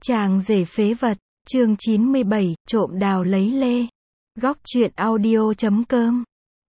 Chàng rể phế vật, chương 97, trộm đào lấy lê. Góc truyện audio.com.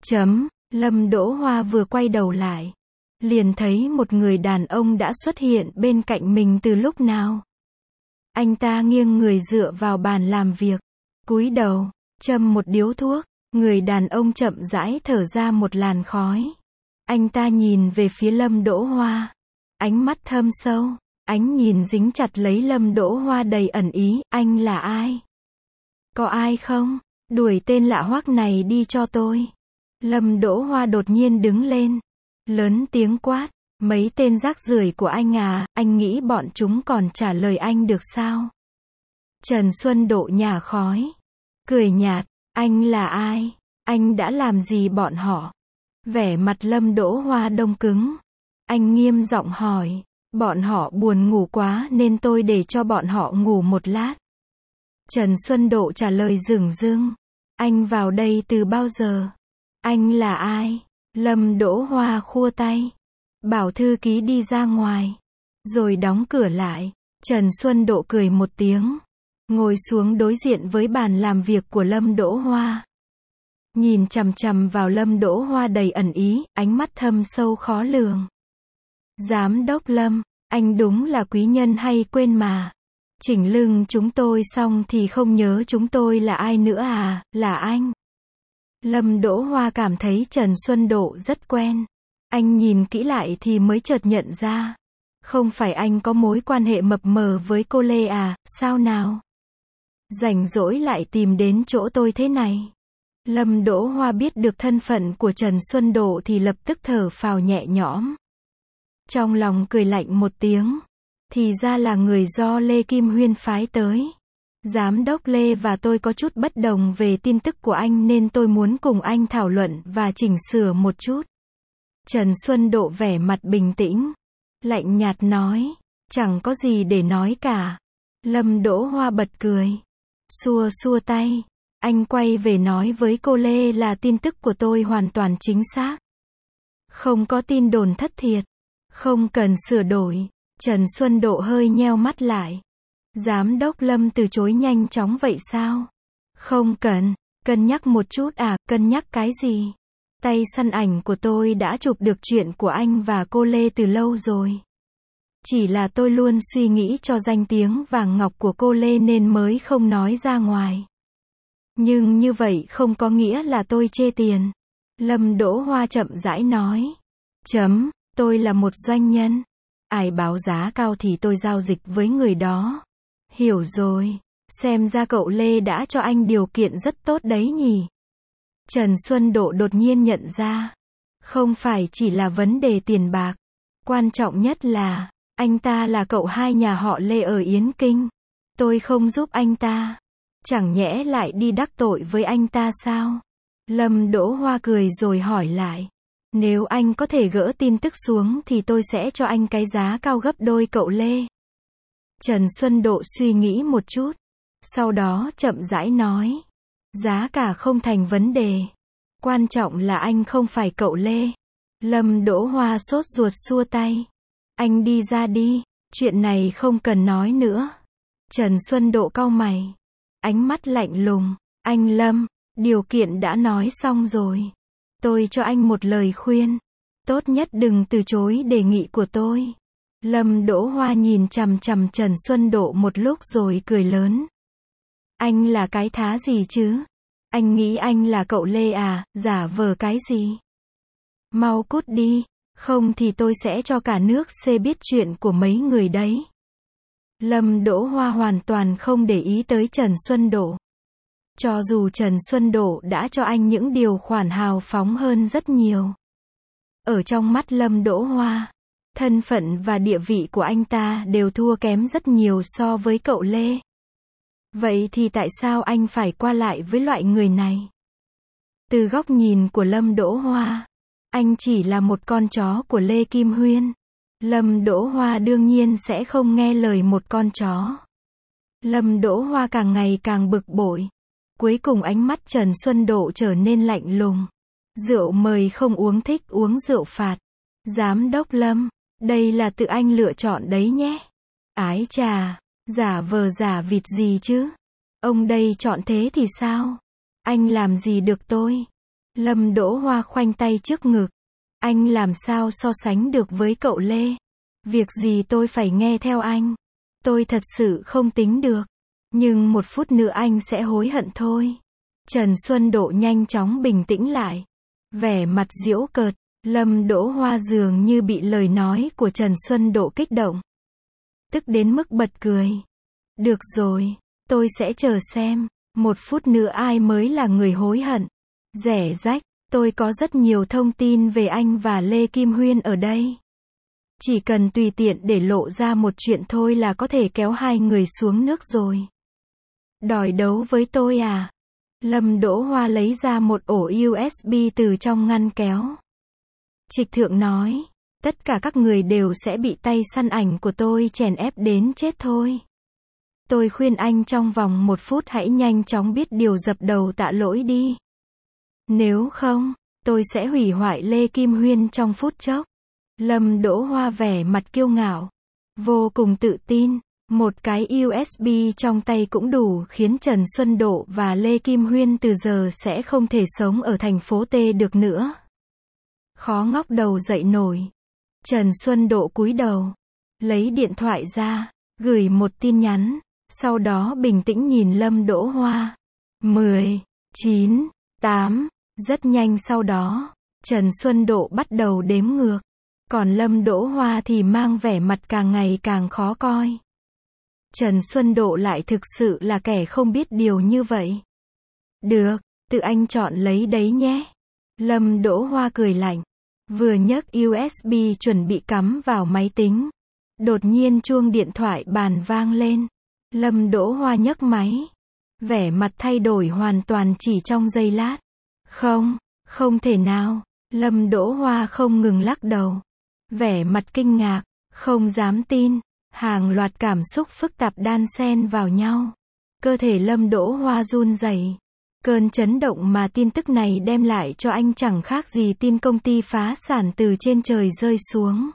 Lâm Đỗ Hoa vừa quay đầu lại, liền thấy một người đàn ông đã xuất hiện bên cạnh mình từ lúc nào. Anh ta nghiêng người dựa vào bàn làm việc, cúi đầu, châm một điếu thuốc. Người đàn ông chậm rãi thở ra một làn khói. Anh ta nhìn về phía Lâm Đỗ Hoa, ánh mắt thâm sâu, ánh nhìn dính chặt lấy Lâm Đỗ Hoa đầy ẩn ý. Anh là ai? Có ai không? Đuổi tên lạ hoắc này đi cho tôi. Lâm Đỗ Hoa đột nhiên đứng lên, lớn tiếng quát, mấy tên rác rưởi của anh à, anh nghĩ bọn chúng còn trả lời anh được sao? Trần Xuân Độ nhả khói, cười nhạt, anh là ai? Anh đã làm gì bọn họ? Vẻ mặt Lâm Đỗ Hoa đông cứng. Anh nghiêm giọng hỏi, bọn họ buồn ngủ quá nên tôi để cho bọn họ ngủ một lát. Trần Xuân Độ trả lời dửng dưng, anh vào đây từ bao giờ? Anh là ai? Lâm Đỗ Hoa khua tay, bảo thư ký đi ra ngoài, rồi đóng cửa lại. Trần Xuân Độ cười một tiếng, ngồi xuống đối diện với bàn làm việc của Lâm Đỗ Hoa. Nhìn chằm chằm vào Lâm Đỗ Hoa đầy ẩn ý, ánh mắt thâm sâu khó lường. Giám đốc Lâm, anh đúng là quý nhân hay quên mà. Chỉnh lưng chúng tôi xong thì không nhớ chúng tôi là ai nữa à, là anh. Lâm Đỗ Hoa cảm thấy Trần Xuân Độ rất quen. Anh nhìn kỹ lại thì mới chợt nhận ra. Không phải anh có mối quan hệ mập mờ với cô Lê à, sao nào? Rảnh rỗi lại tìm đến chỗ tôi thế này. Lâm Đỗ Hoa biết được thân phận của Trần Xuân Độ thì lập tức thở phào nhẹ nhõm. Trong lòng cười lạnh một tiếng. Thì ra là người do Lê Kim Huyên phái tới. Giám đốc Lê và tôi có chút bất đồng về tin tức của anh nên tôi muốn cùng anh thảo luận và chỉnh sửa một chút. Trần Xuân Độ vẻ mặt bình tĩnh, lạnh nhạt nói, chẳng có gì để nói cả. Lâm Đỗ Hoa bật cười, xua xua tay, anh quay về nói với cô Lê là tin tức của tôi hoàn toàn chính xác. Không có tin đồn thất thiệt, không cần sửa đổi. Trần Xuân Độ hơi nheo mắt lại. Giám đốc Lâm từ chối nhanh chóng vậy sao? Không cần, cân nhắc một chút à, cân nhắc cái gì? Tay săn ảnh của tôi đã chụp được chuyện của anh và cô Lê từ lâu rồi. Chỉ là tôi luôn suy nghĩ cho danh tiếng vàng ngọc của cô Lê nên mới không nói ra ngoài. Nhưng như vậy không có nghĩa là tôi chê tiền. Lâm Đỗ Hoa chậm rãi nói. Tôi là một doanh nhân. Ai báo giá cao thì tôi giao dịch với người đó. Hiểu rồi, xem ra cậu Lê đã cho anh điều kiện rất tốt đấy nhỉ. Trần Xuân Độ đột nhiên nhận ra, không phải chỉ là vấn đề tiền bạc. Quan trọng nhất là, anh ta là cậu hai nhà họ Lê ở Yến Kinh. Tôi không giúp anh ta. Chẳng nhẽ lại đi đắc tội với anh ta sao? Lâm Đỗ Hoa cười rồi hỏi lại. Nếu anh có thể gỡ tin tức xuống thì tôi sẽ cho anh cái giá cao gấp đôi cậu Lê. Trần Xuân Độ suy nghĩ một chút, sau đó chậm rãi nói. Giá cả không thành vấn đề. Quan trọng là anh không phải cậu Lê. Lâm Đỗ Hoa sốt ruột xua tay. Anh đi ra đi, chuyện này không cần nói nữa. Trần Xuân Độ cau mày, ánh mắt lạnh lùng. Anh Lâm, điều kiện đã nói xong rồi. Tôi cho anh một lời khuyên. Tốt nhất đừng từ chối đề nghị của tôi. Lâm Đỗ Hoa nhìn chằm chằm Trần Xuân Độ một lúc rồi cười lớn. Anh là cái thá gì chứ? Anh nghĩ anh là cậu Lê à, giả vờ cái gì? Mau cút đi, không thì tôi sẽ cho cả nước C biết chuyện của mấy người đấy. Lâm Đỗ Hoa hoàn toàn không để ý tới Trần Xuân Độ. Cho dù Trần Xuân Độ đã cho anh những điều khoản hào phóng hơn rất nhiều. Ở trong mắt Lâm Đỗ Hoa, thân phận và địa vị của anh ta đều thua kém rất nhiều so với cậu Lê. Vậy thì tại sao anh phải qua lại với loại người này? Từ góc nhìn của Lâm Đỗ Hoa, anh chỉ là một con chó của Lê Kim Huyên. Lâm Đỗ Hoa đương nhiên sẽ không nghe lời một con chó. Lâm Đỗ Hoa càng ngày càng bực bội. Cuối cùng ánh mắt Trần Xuân Độ trở nên lạnh lùng. Rượu mời không uống, thích uống rượu phạt. Giám đốc Lâm, đây là tự anh lựa chọn đấy nhé. Ái chà, Giả vờ giả vịt gì chứ? Ông đây chọn thế thì sao? Anh làm gì được tôi? Lâm Đỗ Hoa khoanh tay trước ngực. Anh làm sao so sánh được với cậu Lê? Việc gì tôi phải nghe theo anh? Tôi thật sự không tính được. Nhưng một phút nữa anh sẽ hối hận thôi. Trần Xuân Độ nhanh chóng bình tĩnh lại. Vẻ mặt giễu cợt, Lâm Đỗ Hoa dường như bị lời nói của Trần Xuân Độ kích động. Tức đến mức bật cười. Được rồi, tôi sẽ chờ xem, một phút nữa ai mới là người hối hận. Rẻ rách, tôi có rất nhiều thông tin về anh và Lê Kim Huyên ở đây. Chỉ cần tùy tiện để lộ ra một chuyện thôi là có thể kéo hai người xuống nước rồi. Đòi đấu với tôi à? Lâm Đỗ Hoa lấy ra một ổ USB từ trong ngăn kéo. Trịch Thượng nói, tất cả các người đều sẽ bị tay săn ảnh của tôi chèn ép đến chết thôi. Tôi khuyên anh trong vòng 1 phút hãy nhanh chóng biết điều dập đầu tạ lỗi đi. Nếu không, tôi sẽ hủy hoại Lê Kim Huyên trong phút chốc. Lâm Đỗ Hoa vẻ mặt kiêu ngạo, vô cùng tự tin. Một cái USB trong tay cũng đủ khiến Trần Xuân Độ và Lê Kim Huyên từ giờ sẽ không thể sống ở thành phố T được nữa. Khó ngóc đầu dậy nổi. Trần Xuân Độ cúi đầu, lấy điện thoại ra, gửi một tin nhắn, sau đó bình tĩnh nhìn Lâm Đỗ Hoa. 10, 9, 8, rất nhanh sau đó, Trần Xuân Độ bắt đầu đếm ngược. Còn Lâm Đỗ Hoa thì mang vẻ mặt càng ngày càng khó coi. Trần Xuân Độ lại thực sự là kẻ không biết điều như vậy. Được, tự anh chọn lấy đấy nhé. Lâm Đỗ Hoa cười lạnh. Vừa nhấc USB chuẩn bị cắm vào máy tính. Đột nhiên chuông điện thoại bàn vang lên. Lâm Đỗ Hoa nhấc máy. Vẻ mặt thay đổi hoàn toàn chỉ trong giây lát. Không thể nào. Lâm Đỗ Hoa không ngừng lắc đầu. Vẻ mặt kinh ngạc, không dám tin. Hàng loạt cảm xúc phức tạp đan xen vào nhau. Cơ thể Lâm Đỗ Hoa run rẩy. Cơn chấn động mà tin tức này đem lại cho anh chẳng khác gì tin công ty phá sản từ trên trời rơi xuống.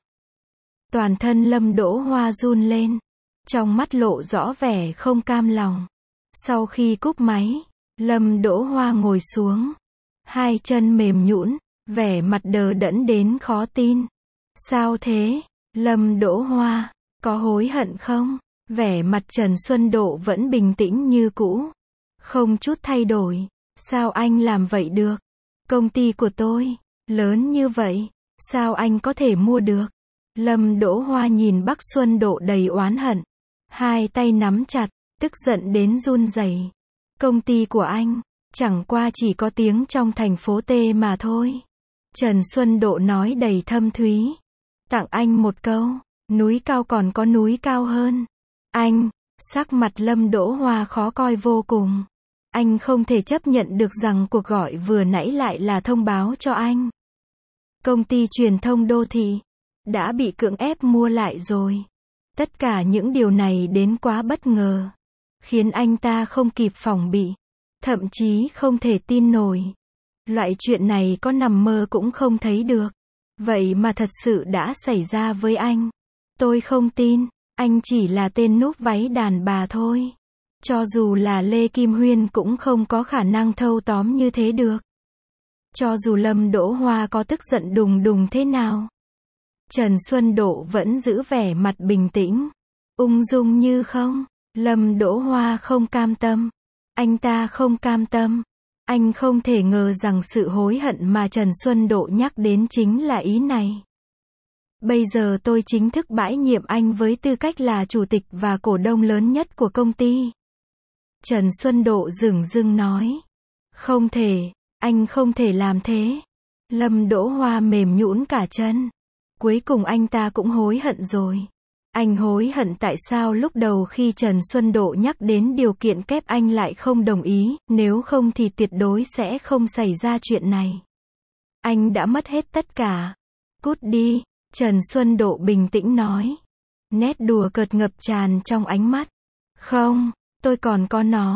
Toàn thân Lâm Đỗ Hoa run lên. Trong mắt lộ rõ vẻ không cam lòng. Sau khi cúp máy, Lâm Đỗ Hoa ngồi xuống. Hai chân mềm nhũn, vẻ mặt đờ đẫn đến khó tin. Sao thế, Lâm Đỗ Hoa? Có hối hận không? Vẻ mặt Trần Xuân Độ vẫn bình tĩnh như cũ. Không chút thay đổi. Sao anh làm vậy được? Công ty của tôi, lớn như vậy, sao anh có thể mua được? Lâm Đỗ Hoa nhìn Bắc Xuân Độ đầy oán hận. Hai tay nắm chặt, tức giận đến run rẩy. Công ty của anh, chẳng qua chỉ có tiếng trong thành phố T mà thôi. Trần Xuân Độ nói đầy thâm thúy. Tặng anh một câu. Núi cao còn có núi cao hơn. Anh, sắc mặt Lâm Đỗ Hoa khó coi vô cùng. Anh không thể chấp nhận được rằng cuộc gọi vừa nãy lại là thông báo cho anh. Công ty truyền thông đô thị đã bị cưỡng ép mua lại rồi. Tất cả những điều này đến quá bất ngờ, khiến anh ta không kịp phòng bị, thậm chí không thể tin nổi. Loại chuyện này có nằm mơ cũng không thấy được. Vậy mà thật sự đã xảy ra với anh. Tôi không tin, anh chỉ là tên núp váy đàn bà thôi. Cho dù là Lê Kim Huyên cũng không có khả năng thâu tóm như thế được. Cho dù Lâm Đỗ Hoa có tức giận đùng đùng thế nào, Trần Xuân Độ vẫn giữ vẻ mặt bình tĩnh, ung dung như không. Lâm Đỗ Hoa không cam tâm. Anh ta không cam tâm. Anh không thể ngờ rằng sự hối hận mà Trần Xuân Độ nhắc đến chính là ý này. Bây giờ tôi chính thức bãi nhiệm anh với tư cách là chủ tịch và cổ đông lớn nhất của công ty. Trần Xuân Độ dửng dưng nói. Không thể, anh không thể làm thế. Lâm Đỗ Hoa mềm nhũn cả chân. Cuối cùng anh ta cũng hối hận rồi. Anh hối hận tại sao lúc đầu khi Trần Xuân Độ nhắc đến điều kiện kép anh lại không đồng ý, nếu không thì tuyệt đối sẽ không xảy ra chuyện này. Anh đã mất hết tất cả. Cút đi, Trần Xuân Độ bình tĩnh nói. Nét đùa cợt ngập tràn trong ánh mắt. Không, tôi còn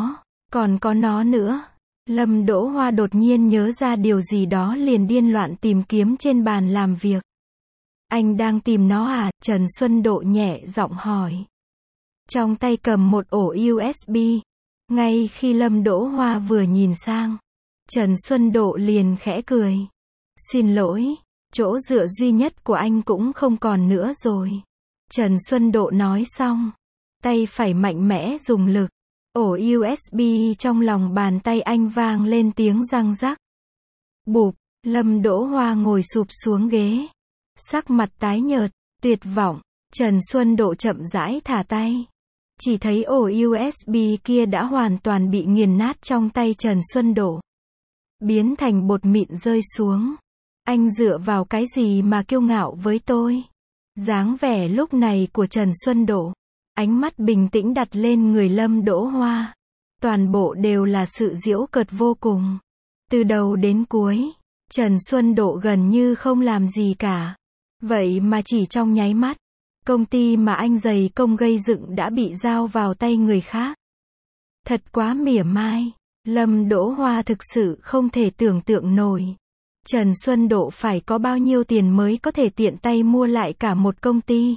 có nó nữa. Lâm Đỗ Hoa đột nhiên nhớ ra điều gì đó liền điên loạn tìm kiếm trên bàn làm việc. Anh đang tìm nó à? Trần Xuân Độ nhẹ giọng hỏi. trong tay cầm một ổ USB. Ngay khi Lâm Đỗ Hoa vừa nhìn sang, Trần Xuân Độ liền khẽ cười. Xin lỗi, chỗ dựa duy nhất của anh cũng không còn nữa rồi. Trần Xuân Độ nói xong, tay phải mạnh mẽ dùng lực. Ổ USB trong lòng bàn tay anh vang lên tiếng răng rắc. Bụp, Lâm Đỗ Hoa ngồi sụp xuống ghế. Sắc mặt tái nhợt, tuyệt vọng. Trần Xuân Độ chậm rãi thả tay. Chỉ thấy ổ USB kia đã hoàn toàn bị nghiền nát trong tay Trần Xuân Độ. Biến thành bột mịn rơi xuống. Anh dựa vào cái gì mà kiêu ngạo với tôi? Dáng vẻ lúc này của Trần Xuân Độ. Ánh mắt bình tĩnh đặt lên người Lâm Đỗ Hoa. Toàn bộ đều là sự giễu cợt vô cùng. Từ đầu đến cuối, Trần Xuân Độ gần như không làm gì cả. Vậy mà chỉ trong nháy mắt, công ty mà anh dày công gây dựng đã bị giao vào tay người khác. Thật quá mỉa mai. Lâm Đỗ Hoa thực sự không thể tưởng tượng nổi. Trần Xuân Độ phải có bao nhiêu tiền mới có thể tiện tay mua lại cả một công ty.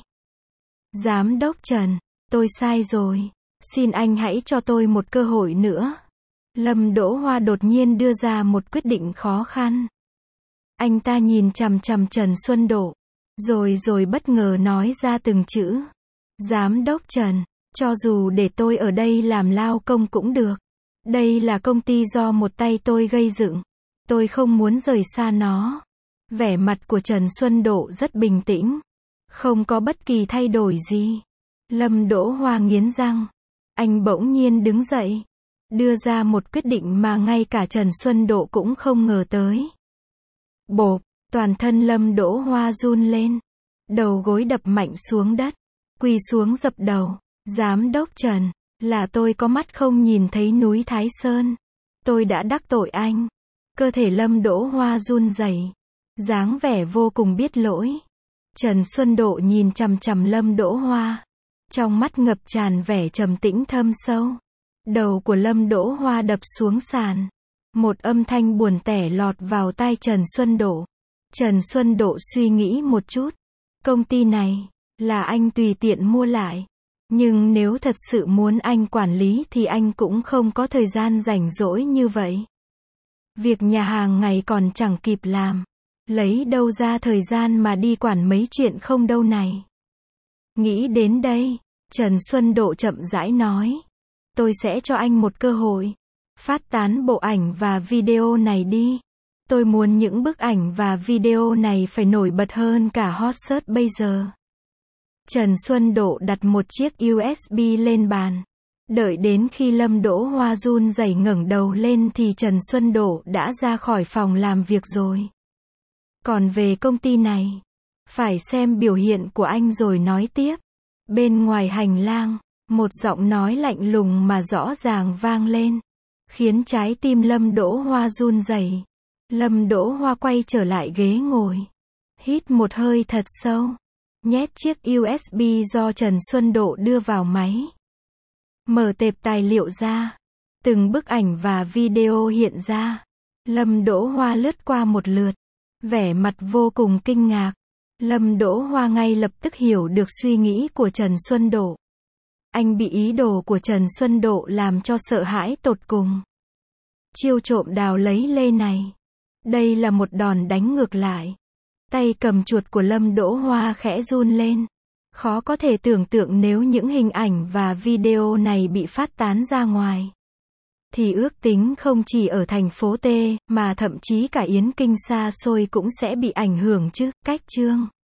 Giám đốc Trần, tôi sai rồi. Xin anh hãy cho tôi một cơ hội nữa. Lâm Đỗ Hoa đột nhiên đưa ra một quyết định khó khăn. Anh ta nhìn chằm chằm Trần Xuân Độ, rồi bất ngờ nói ra từng chữ. Giám đốc Trần, cho dù để tôi ở đây làm lao công cũng được. Đây là công ty do một tay tôi gây dựng. Tôi không muốn rời xa nó. Vẻ mặt của Trần Xuân Độ rất bình tĩnh. Không có bất kỳ thay đổi gì. Lâm Đỗ Hoa nghiến răng. Anh bỗng nhiên đứng dậy. Đưa ra một quyết định mà ngay cả Trần Xuân Độ cũng không ngờ tới. Bộp, toàn thân Lâm Đỗ Hoa run lên. Đầu gối đập mạnh xuống đất. Quỳ xuống dập đầu. Giám đốc Trần, là tôi có mắt không nhìn thấy núi Thái Sơn. Tôi đã đắc tội anh. Cơ thể Lâm Đỗ Hoa run rẩy, dáng vẻ vô cùng biết lỗi. Trần Xuân Độ nhìn chằm chằm Lâm Đỗ Hoa, trong mắt ngập tràn vẻ trầm tĩnh thâm sâu. Đầu của Lâm Đỗ Hoa đập xuống sàn. Một âm thanh buồn tẻ lọt vào tai Trần Xuân Độ. Trần Xuân Độ suy nghĩ một chút. Công ty này, là anh tùy tiện mua lại. Nhưng nếu thật sự muốn anh quản lý thì anh cũng không có thời gian rảnh rỗi như vậy. Việc nhà hàng ngày còn chẳng kịp làm. Lấy đâu ra thời gian mà đi quản mấy chuyện không đâu này. Nghĩ đến đây, Trần Xuân Độ chậm rãi nói. Tôi sẽ cho anh một cơ hội. Phát tán bộ ảnh và video này đi. Tôi muốn những bức ảnh và video này phải nổi bật hơn cả hot search bây giờ. Trần Xuân Độ đặt một chiếc USB lên bàn. Đợi đến khi Lâm Đỗ Hoa run rẩy ngẩng đầu lên thì Trần Xuân Độ đã ra khỏi phòng làm việc rồi. Còn về công ty này, phải xem biểu hiện của anh rồi nói tiếp. Bên ngoài hành lang, một giọng nói lạnh lùng mà rõ ràng vang lên, khiến trái tim Lâm Đỗ Hoa run rẩy. Lâm Đỗ Hoa quay trở lại ghế ngồi, hít một hơi thật sâu, nhét chiếc USB do Trần Xuân Độ đưa vào máy. Mở tệp tài liệu ra, từng bức ảnh và video hiện ra. Lâm Đỗ Hoa lướt qua một lượt, vẻ mặt vô cùng kinh ngạc. Lâm Đỗ Hoa ngay lập tức hiểu được suy nghĩ của Trần Xuân Độ. Anh bị ý đồ của Trần Xuân Độ làm cho sợ hãi tột cùng. Chiêu trộm đào lấy lê này, đây là một đòn đánh ngược lại. Tay cầm chuột của Lâm Đỗ Hoa khẽ run lên. Khó có thể tưởng tượng nếu những hình ảnh và video này bị phát tán ra ngoài, thì ước tính không chỉ ở thành phố T, mà thậm chí cả Yến Kinh xa xôi cũng sẽ bị ảnh hưởng chứ. Cách chương